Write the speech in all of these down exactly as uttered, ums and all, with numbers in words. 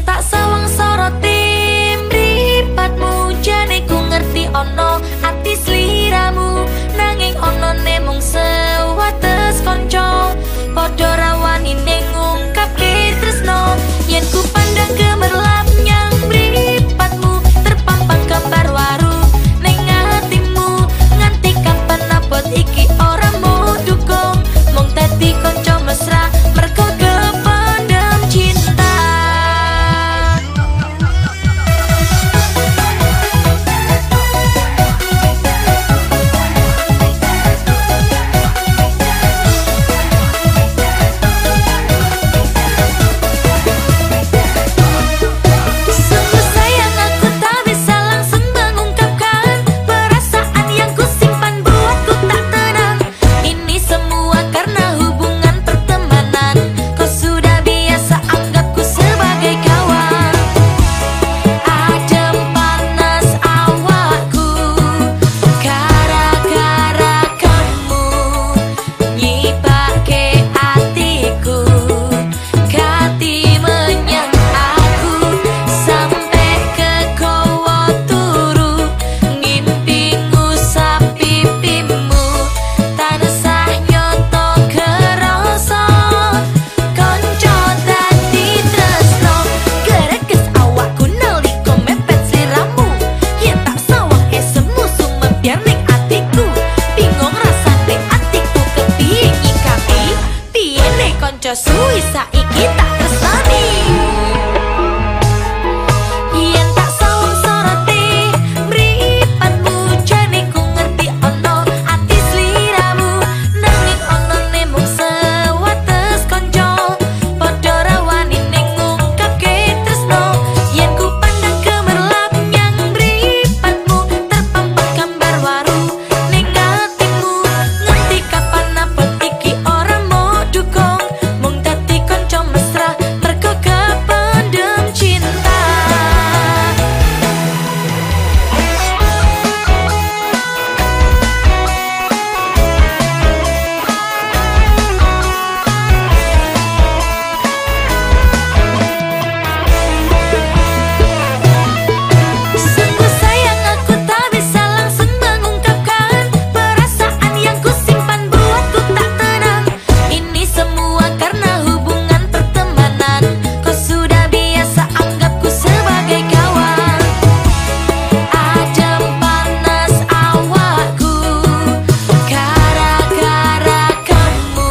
tak sawang soroti mripatmu, jane ku ngerti ono ati sliramu, nanging ono nemung sewates kanca, padha rawani ning ngungkapke tresno. Yen ku pandang gemerlap nyang mripatmu, terpampang gambar waru ning atimu, nganti kapan abot iki ora mau dukung, mung dadi kanca mesra mergo kependem cinta. Sungguh sayang aku tak bisa langsung mengungkapkan perasaan yang ku simpan buatku tak tenang. Ini semua karena hubungan pertemanan, kau sudah biasa anggapku sebagai kawan. Adem panas awakku gara-gara kamu, nyipake hatiku, ganti menyang aku, sampai ke kowo turu, ngimpi ngusap pipimu, tansah nyoto kerasa, kanca dadi tresno, gerekes awakku nalika mepet sliramu, yen tak sawang esemu sumebyar ning atiku, bingung rasane atiku kepiye nyikapi, piye nek kanca suwi saiki tak tresnani. Yen tak sawang soroti mripatmu, jane ku ngerti ono ati sliramu, nanging ono nemung sewates kanca, padha rawani ning ngungkapke tresno. Yen ku pandang gemerlap nyang mripatmu, terpampang gambar waru ning atimu, ngerti kapan abot iki ora mau dukung, mung dadi kanca mesra mergo kependem cinta. Sungguh sayang aku tak bisa langsung mengungkapkan perasaan yang ku simpan buatku tak tenang. Ini semua karena hubungan pertemanan, kau sudah biasa anggapku sebagai kawan. Adem panas awakku gara-gara kamu,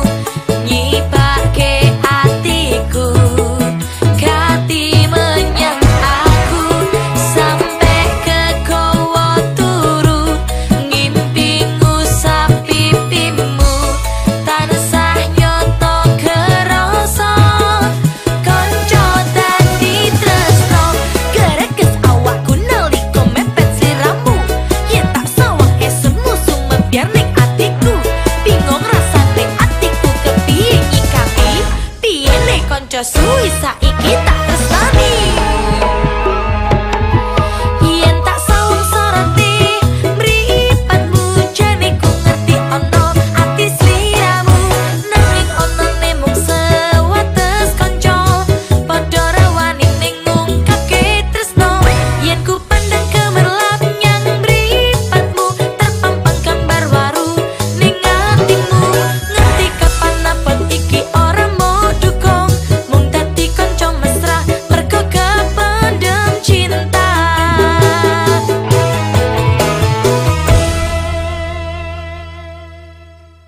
nyipake hatiku, ganti menyang aku, sampai ke kowo turu, ngimpi ngusap pipimu, tansah nyoto kerasa, kanca dadi tresno, gerekes awakku nalika mepet sliramu, yen tak sawang esemu sumebyar ning atiku, bingung rasane atiku kepiye nyikapi, piye nek kanca suwi saiki